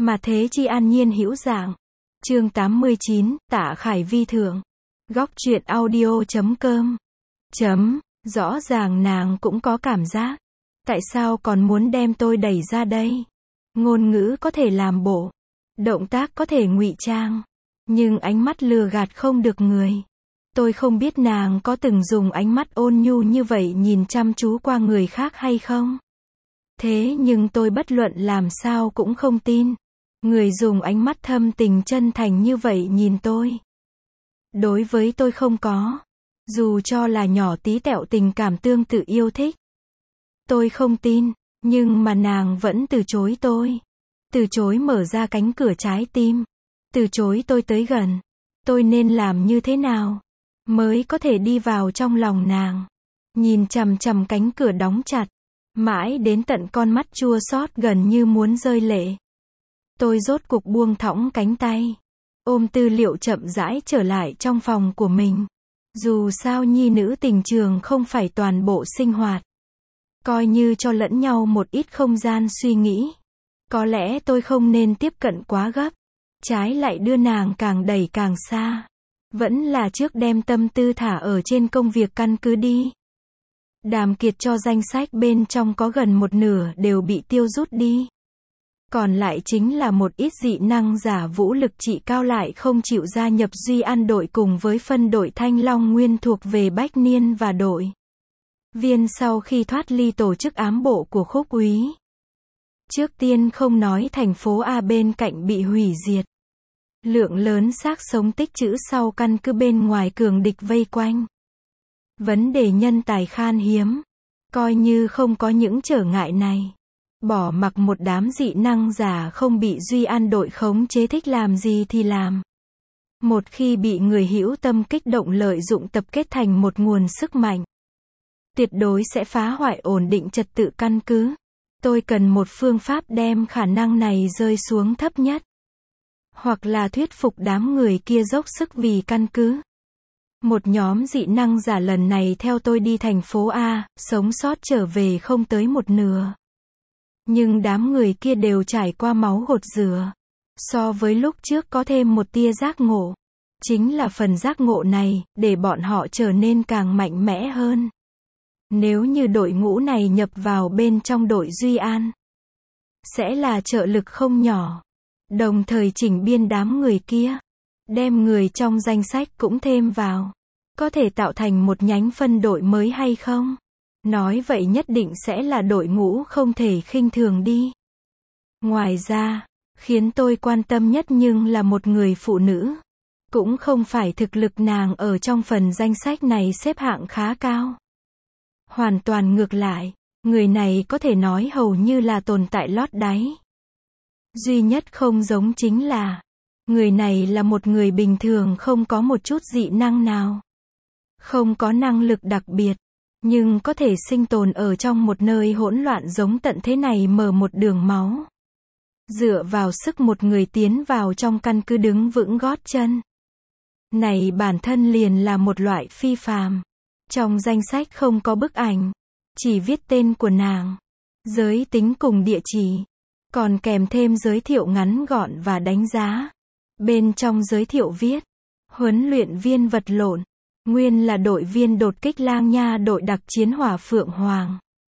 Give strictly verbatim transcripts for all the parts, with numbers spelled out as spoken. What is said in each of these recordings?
Mà thế chi an nhiên hữu dạng. Chương tám mươi chín, Tạ Khải Vi thượng. Góc truyện audio chấm com. Chấm, rõ ràng nàng cũng có cảm giác. Tại sao còn muốn đem tôi đẩy ra đây? Ngôn ngữ có thể làm bộ. Động tác có thể ngụy trang. Nhưng ánh mắt lừa gạt không được người. Tôi không biết nàng có từng dùng ánh mắt ôn nhu như vậy nhìn chăm chú qua người khác hay không? Thế nhưng tôi bất luận làm sao cũng không tin. Người dùng ánh mắt thâm tình chân thành như vậy nhìn tôi. Đối với tôi không có. Dù cho là nhỏ tí tẹo tình cảm tương tự yêu thích. Tôi không tin, nhưng mà nàng vẫn từ chối tôi. Từ chối mở ra cánh cửa trái tim. Từ chối tôi tới gần. Tôi nên làm như thế nào mới có thể đi vào trong lòng nàng? Nhìn chằm chằm cánh cửa đóng chặt. Mãi đến tận con mắt chua xót gần như muốn rơi lệ. Tôi rốt cuộc buông thõng cánh tay. Ôm tư liệu chậm rãi trở lại trong phòng của mình. Dù sao nhi nữ tình trường không phải toàn bộ sinh hoạt. Coi như cho lẫn nhau một ít không gian suy nghĩ. Có lẽ tôi không nên tiếp cận quá gấp. Trái lại đưa nàng càng đẩy càng xa. Vẫn là trước đem tâm tư thả ở trên công việc căn cứ đi. Đàm Kiệt cho danh sách bên trong có gần một nửa đều bị tiêu rút đi. Còn lại chính là một ít dị năng giả vũ lực trị cao lại không chịu gia nhập Duy An đội cùng với phân đội Thanh Long Nguyên thuộc về Bách Niên và đội Viên sau khi thoát ly tổ chức ám bộ của Khúc úy. Trước tiên không nói thành phố A bên cạnh bị hủy diệt. Lượng lớn xác sống tích trữ sau căn cứ bên ngoài cường địch vây quanh. Vấn đề nhân tài khan hiếm. Coi như không có những trở ngại này. Bỏ mặc một đám dị năng giả không bị Duy An đội khống chế thích làm gì thì làm. Một khi bị người hữu tâm kích động lợi dụng tập kết thành một nguồn sức mạnh. Tuyệt đối sẽ phá hoại ổn định trật tự căn cứ. Tôi cần một phương pháp đem khả năng này rơi xuống thấp nhất. Hoặc là thuyết phục đám người kia dốc sức vì căn cứ. Một nhóm dị năng giả lần này theo tôi đi thành phố A, sống sót trở về không tới một nửa. Nhưng đám người kia đều trải qua máu gột rửa. So với lúc trước có thêm một tia giác ngộ. Chính là phần giác ngộ này, để bọn họ trở nên càng mạnh mẽ hơn. Nếu như đội ngũ này nhập vào bên trong đội Duy An, sẽ là trợ lực không nhỏ. Đồng thời chỉnh biên đám người kia. Đem người trong danh sách cũng thêm vào. Có thể tạo thành một nhánh phân đội mới hay không? Nói vậy nhất định sẽ là đội ngũ không thể khinh thường đi. Ngoài ra, khiến tôi quan tâm nhất nhưng là một người phụ nữ. Cũng không phải thực lực nàng ở trong phần danh sách này xếp hạng khá cao. Hoàn toàn ngược lại, người này có thể nói hầu như là tồn tại lót đáy. Duy nhất không giống chính là, người này là một người bình thường không có một chút dị năng nào. Không có năng lực đặc biệt, nhưng có thể sinh tồn ở trong một nơi hỗn loạn giống tận thế này mở một đường máu. Dựa vào sức một người tiến vào trong căn cứ đứng vững gót chân. Này bản thân liền là một loại phi phàm. Trong danh sách không có bức ảnh, chỉ viết tên của nàng, giới tính cùng địa chỉ. Còn kèm thêm giới thiệu ngắn gọn và đánh giá. Bên trong giới thiệu viết, huấn luyện viên vật lộn, nguyên là đội viên đột kích Lang Nha đội đặc chiến Hỏa Phượng Hoàng.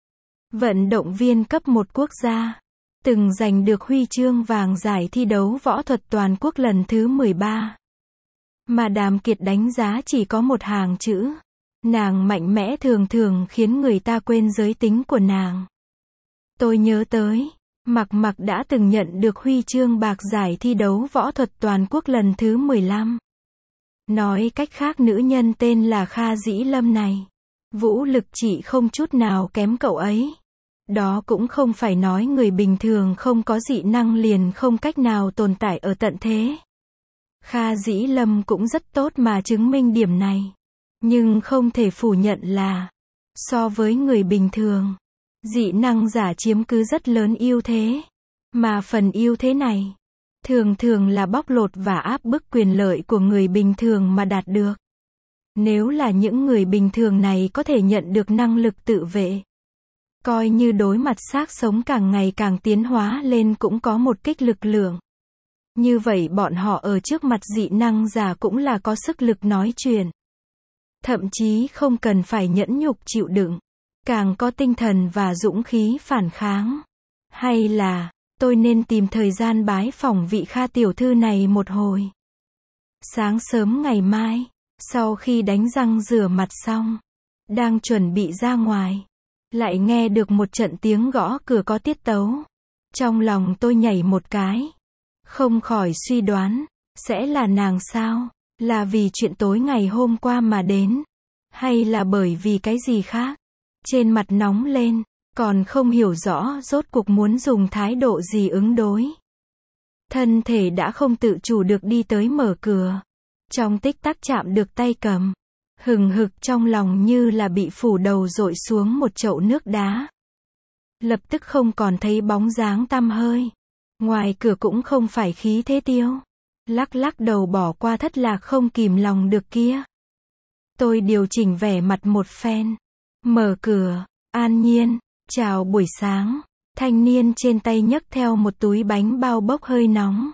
Vận động viên cấp một quốc gia, từng giành được huy chương vàng giải thi đấu võ thuật toàn quốc lần thứ mười ba. Mà Đàm Kiệt đánh giá chỉ có một hàng chữ. Nàng mạnh mẽ thường thường khiến người ta quên giới tính của nàng. Tôi nhớ tới. Mặc Mặc đã từng nhận được huy chương bạc giải thi đấu võ thuật toàn quốc lần thứ mười lăm. Nói cách khác nữ nhân tên là Kha Dĩ Lâm này. Vũ lực chỉ không chút nào kém cậu ấy. Đó cũng không phải nói người bình thường không có dị năng liền không cách nào tồn tại ở tận thế. Kha Dĩ Lâm cũng rất tốt mà chứng minh điểm này. Nhưng không thể phủ nhận là, so với người bình thường, dị năng giả chiếm cứ rất lớn ưu thế. Mà phần ưu thế này, thường thường là bóc lột và áp bức quyền lợi của người bình thường mà đạt được. Nếu là những người bình thường này có thể nhận được năng lực tự vệ, Coi như đối mặt xác sống càng ngày càng tiến hóa lên cũng có một kích lực lượng. Như vậy bọn họ ở trước mặt dị năng giả cũng là có sức lực nói chuyện. Thậm chí không cần phải nhẫn nhục chịu đựng. Càng có tinh thần và dũng khí phản kháng. Hay là, tôi nên tìm thời gian bái phỏng vị Kha tiểu thư này một hồi. Sáng sớm ngày mai, sau khi đánh răng rửa mặt xong, đang chuẩn bị ra ngoài, lại nghe được một trận tiếng gõ cửa có tiết tấu. Trong lòng tôi nhảy một cái. Không khỏi suy đoán, sẽ là nàng sao? Là vì chuyện tối ngày hôm qua mà đến? Hay là bởi vì cái gì khác? Trên mặt nóng lên, còn không hiểu rõ rốt cuộc muốn dùng thái độ gì ứng đối. Thân thể đã không tự chủ được đi tới mở cửa. Trong tích tắc chạm được tay cầm. Hừng hực trong lòng như là bị phủ đầu dội xuống một chậu nước đá. Lập tức không còn thấy bóng dáng tăm hơi. Ngoài cửa cũng không phải khí thế tiêu. Lắc lắc đầu bỏ qua thất lạc không kìm lòng được kia. Tôi điều chỉnh vẻ mặt một phen. Mở cửa, An Nhiên, chào buổi sáng. Thanh niên trên tay nhấc theo một túi bánh bao bốc hơi nóng.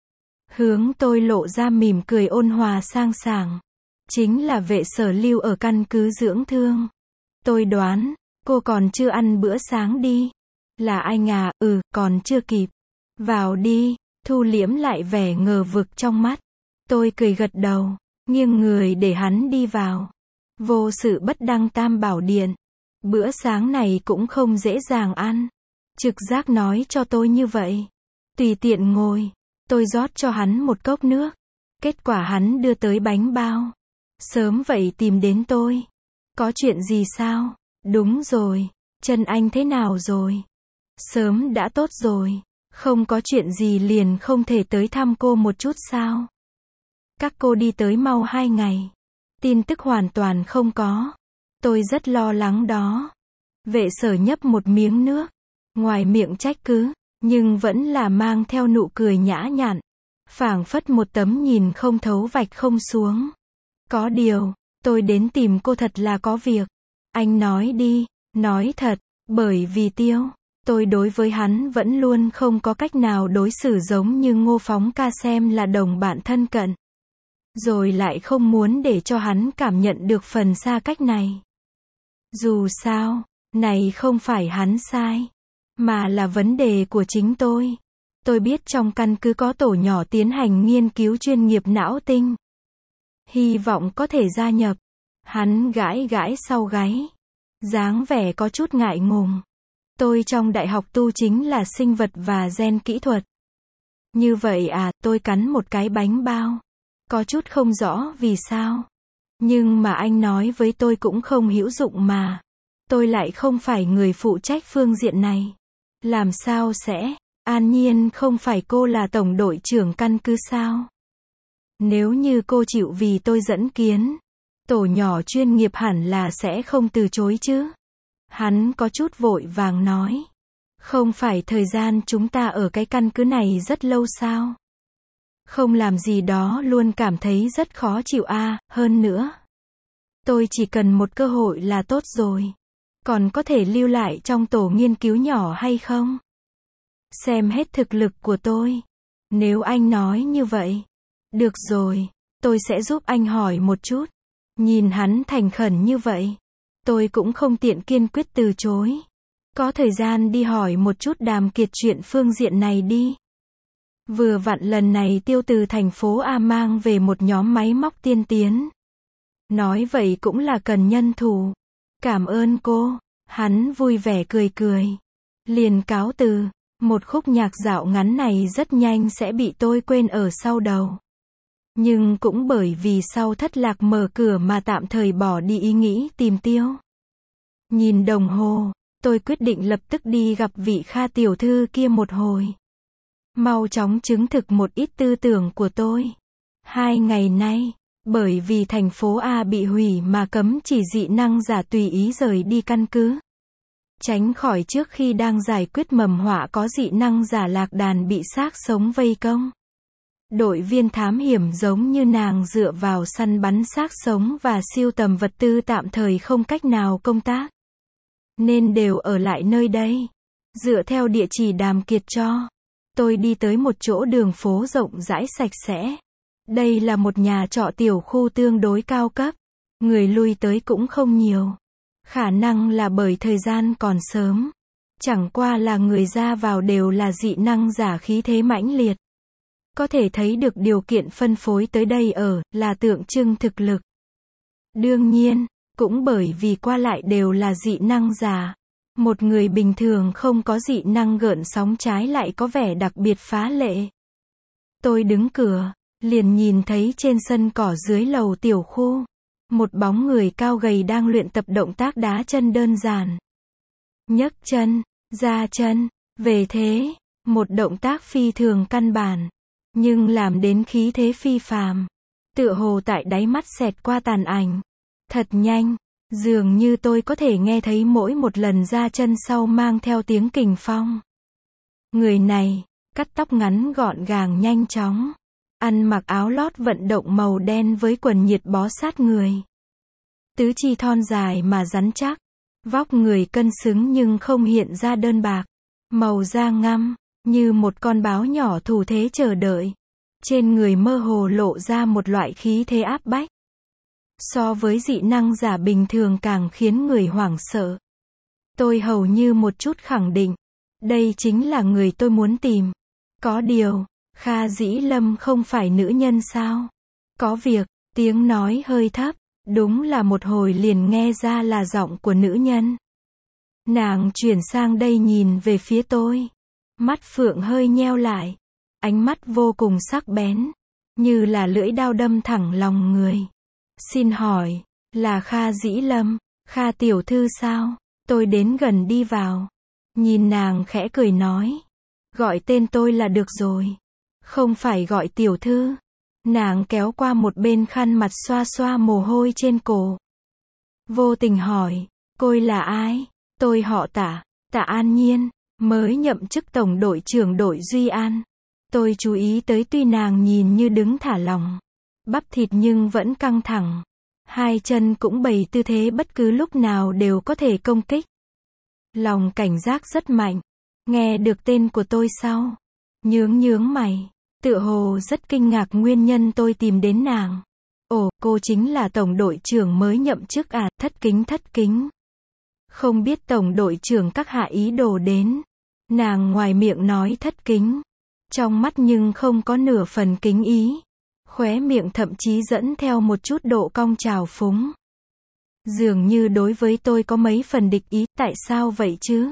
Hướng tôi lộ ra mỉm cười ôn hòa sang sảng. Chính là vệ sở Lưu ở căn cứ dưỡng thương. Tôi đoán, cô còn chưa ăn bữa sáng đi. Là anh à? Ừ, còn chưa kịp. Vào đi, thu liễm lại vẻ ngờ vực trong mắt. Tôi cười gật đầu, nghiêng người để hắn đi vào. Vô sự bất đăng tam bảo điện. Bữa sáng này cũng không dễ dàng ăn. Trực giác nói cho tôi như vậy. Tùy tiện ngồi, tôi rót cho hắn một cốc nước. Kết quả hắn đưa tới bánh bao. Sớm vậy tìm đến tôi. Có chuyện gì sao? Đúng rồi, chân anh thế nào rồi? Sớm đã tốt rồi. Không có chuyện gì liền không thể tới thăm cô một chút sao? Các cô đi tới mau hai ngày. Tin tức hoàn toàn không có. Tôi rất lo lắng đó. Vệ sở nhấp một miếng nước. Ngoài miệng trách cứ, nhưng vẫn là mang theo nụ cười nhã nhặn. Phảng phất một tấm nhìn không thấu vạch không xuống. Có điều, tôi đến tìm cô thật là có việc. Anh nói đi, nói thật, bởi vì Tiêu. Tôi đối với hắn vẫn luôn không có cách nào đối xử giống như Ngô Phóng ca xem là đồng bạn thân cận. Rồi lại không muốn để cho hắn cảm nhận được phần xa cách này. Dù sao, này không phải hắn sai, mà là vấn đề của chính tôi. Tôi biết trong căn cứ có tổ nhỏ tiến hành nghiên cứu chuyên nghiệp não tinh. Hy vọng có thể gia nhập. Hắn gãi gãi sau gáy. Dáng vẻ có chút ngại ngùng. Tôi trong đại học tu chính là sinh vật và gen kỹ thuật. Như vậy à, tôi cắn một cái bánh bao. Có chút không rõ vì sao. Nhưng mà anh nói với tôi cũng không hữu dụng mà. Tôi lại không phải người phụ trách phương diện này. Làm sao sẽ? An Nhiên không phải cô là tổng đội trưởng căn cứ sao? Nếu như cô chịu vì tôi dẫn kiến, tổ nhỏ chuyên nghiệp hẳn là sẽ không từ chối chứ. Hắn có chút vội vàng nói. Không phải thời gian chúng ta ở cái căn cứ này rất lâu sao? Không làm gì đó luôn cảm thấy rất khó chịu a, hơn nữa. Tôi chỉ cần một cơ hội là tốt rồi. Còn có thể lưu lại trong tổ nghiên cứu nhỏ hay không? Xem hết thực lực của tôi. Nếu anh nói như vậy. Được rồi, tôi sẽ giúp anh hỏi một chút. Nhìn hắn thành khẩn như vậy. Tôi cũng không tiện kiên quyết từ chối. Có thời gian đi hỏi một chút Đàm Kiệt chuyện phương diện này đi. Vừa vặn lần này Tiêu từ thành phố A mang về một nhóm máy móc tiên tiến. Nói vậy cũng là cần nhân thủ. Cảm ơn cô. Hắn vui vẻ cười cười. Liền cáo từ. Một khúc nhạc dạo ngắn này rất nhanh sẽ bị tôi quên ở sau đầu. Nhưng cũng bởi vì sau thất lạc mở cửa mà tạm thời bỏ đi ý nghĩ tìm Tiêu. Nhìn đồng hồ, tôi quyết định lập tức đi gặp vị Kha tiểu thư kia một hồi. Mau chóng chứng thực một ít tư tưởng của tôi. Hai ngày nay, bởi vì thành phố A bị hủy mà cấm chỉ dị năng giả tùy ý rời đi căn cứ. Tránh khỏi trước khi đang giải quyết mầm họa có dị năng giả lạc đàn bị xác sống vây công. Đội viên thám hiểm giống như nàng dựa vào săn bắn xác sống và siêu tầm vật tư tạm thời không cách nào công tác. nên đều ở lại nơi đây. Dựa theo địa chỉ Đàm Kiệt cho, tôi đi tới một chỗ đường phố rộng rãi sạch sẽ. Đây là một nhà trọ tiểu khu tương đối cao cấp. Người lui tới cũng không nhiều. Khả năng là bởi thời gian còn sớm. Chẳng qua là người ra vào đều là dị năng giả khí thế mãnh liệt. Có thể thấy được điều kiện phân phối tới đây ở, là tượng trưng thực lực. Đương nhiên, cũng bởi vì qua lại đều là dị năng giả. Một người bình thường không có dị năng gợn sóng trái lại có vẻ đặc biệt phá lệ. Tôi đứng cửa, liền nhìn thấy trên sân cỏ dưới lầu tiểu khu, một bóng người cao gầy đang luyện tập động tác đá chân đơn giản. Nhấc chân, ra chân, về thế, một động tác phi thường căn bản, nhưng làm đến khí thế phi phàm. Tựa hồ tại đáy mắt xẹt qua tàn ảnh. Thật nhanh, dường như tôi có thể nghe thấy mỗi một lần ra chân sau mang theo tiếng kình phong. Người này, cắt tóc ngắn gọn gàng nhanh chóng. Ăn mặc áo lót vận động màu đen với quần nhiệt bó sát người. Tứ chi thon dài mà rắn chắc. Vóc người cân xứng nhưng không hiện ra đơn bạc. Màu da ngăm, như một con báo nhỏ thủ thế chờ đợi. Trên người mơ hồ lộ ra một loại khí thế áp bách. So với dị năng giả bình thường càng khiến người hoảng sợ. Tôi hầu như một chút khẳng định. Đây chính là người tôi muốn tìm. Có điều, Kha Dĩ Lâm không phải nữ nhân sao? Có việc, tiếng nói hơi thấp, đúng là một hồi liền nghe ra là giọng của nữ nhân. Nàng chuyển sang đây nhìn về phía tôi. Mắt phượng hơi nheo lại. Ánh mắt vô cùng sắc bén. Như là lưỡi dao đâm thẳng lòng người. Xin hỏi, là Kha Dĩ Lâm, Kha tiểu thư sao? Tôi đến gần đi vào. Nhìn nàng khẽ cười nói. Gọi tên tôi là được rồi. Không phải gọi tiểu thư. Nàng kéo qua một bên khăn mặt xoa xoa mồ hôi trên cổ. Vô tình hỏi, cô là ai? Tôi họ Tạ, Tạ An Nhiên, mới nhậm chức tổng đội trưởng đội Duy An. Tôi chú ý tới tuy nàng nhìn như đứng thả lỏng, bắp thịt nhưng vẫn căng thẳng. Hai chân cũng bày tư thế bất cứ lúc nào đều có thể công kích. Lòng cảnh giác rất mạnh. Nghe được tên của tôi sau. Nhướng nhướng mày. Tựa hồ rất kinh ngạc nguyên nhân tôi tìm đến nàng. Ồ, cô chính là tổng đội trưởng mới nhậm chức à, thất kính thất kính. Không biết tổng đội trưởng các hạ ý đồ đến. Nàng ngoài miệng nói thất kính. Trong mắt nhưng không có nửa phần kính ý. Khóe miệng thậm chí dẫn theo một chút độ cong trào phúng. Dường như đối với tôi có mấy phần địch ý, tại sao vậy chứ?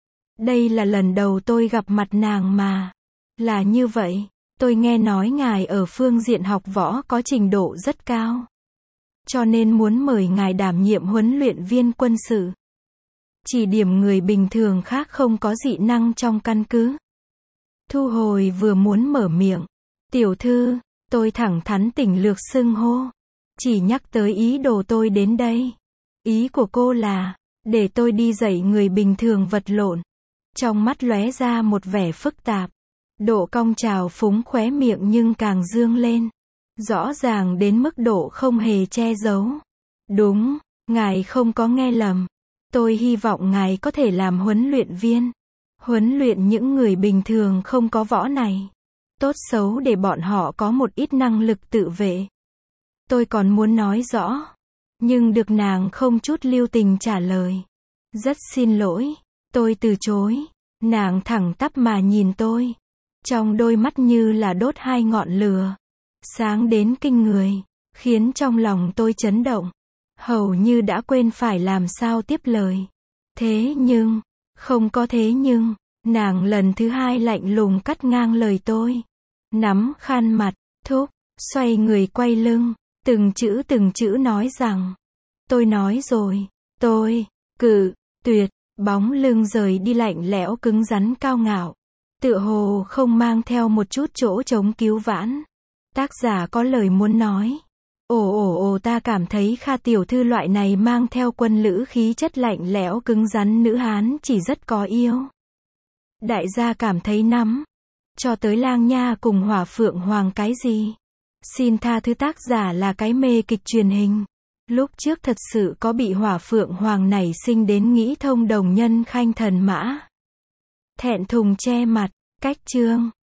Đây là lần đầu tôi gặp mặt nàng mà. Là như vậy, tôi nghe nói ngài ở phương diện học võ có trình độ rất cao. Cho nên muốn mời ngài đảm nhiệm huấn luyện viên quân sự. Chỉ điểm người bình thường khác không có dị năng trong căn cứ. Thu hồi vừa muốn mở miệng. Tiểu thư, tôi thẳng thắn tỉnh lược xưng hô. Chỉ nhắc tới ý đồ tôi đến đây. Ý của cô là, để tôi đi dạy người bình thường vật lộn. Trong mắt lóe ra một vẻ phức tạp. Độ cong trào phúng khóe miệng nhưng càng dương lên. Rõ ràng đến mức độ không hề che giấu. Đúng, ngài không có nghe lầm. Tôi hy vọng ngài có thể làm huấn luyện viên. Huấn luyện những người bình thường không có võ này. Tốt xấu để bọn họ có một ít năng lực tự vệ. Tôi còn muốn nói rõ. Nhưng được nàng không chút lưu tình trả lời. Rất xin lỗi. Tôi từ chối. Nàng thẳng tắp mà nhìn tôi. Trong đôi mắt như là đốt hai ngọn lửa. Sáng đến kinh người. Khiến trong lòng tôi chấn động. Hầu như đã quên phải làm sao tiếp lời. Thế nhưng, không có thế nhưng, nàng lần thứ hai lạnh lùng cắt ngang lời tôi. Nắm khăn mặt, thúc, xoay người quay lưng, từng chữ từng chữ nói rằng. Tôi nói rồi, tôi, cự, tuyệt, bóng lưng rời đi lạnh lẽo cứng rắn cao ngạo. Tựa hồ không mang theo một chút chỗ chống cứu vãn. Tác giả có lời muốn nói. Ồ ồ ồ ta cảm thấy Kha tiểu thư loại này mang theo quân lữ khí chất lạnh lẽo cứng rắn nữ hán chỉ rất có yêu. Đại gia cảm thấy nắm. Cho tới Lang Nha cùng Hỏa Phượng Hoàng cái gì? Xin tha thứ tác giả là cái mê kịch truyền hình. Lúc trước thật sự có bị Hỏa Phượng Hoàng nảy sinh đến nghĩ thông đồng nhân khanh thần mã. Thẹn thùng che mặt, cách chương.